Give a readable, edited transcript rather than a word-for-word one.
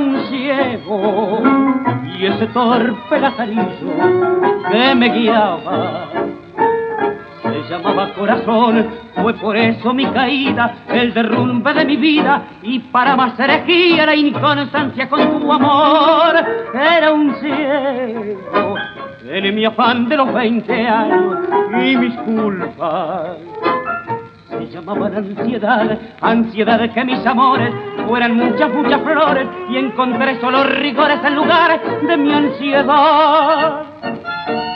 un ciego y ese torpe lazarillo que me guiaba se llamaba corazón. Fue por eso mi caída, el derrumbe de mi vida, y para más herejía la inconstancia con tu amor. Era un ciego en mi afán de los 20 años y mis culpas se llamaban ansiedad, ansiedad de que mis amores fueran muchas, muchas flores y encontré solo rigores en lugar de mi ansiedad.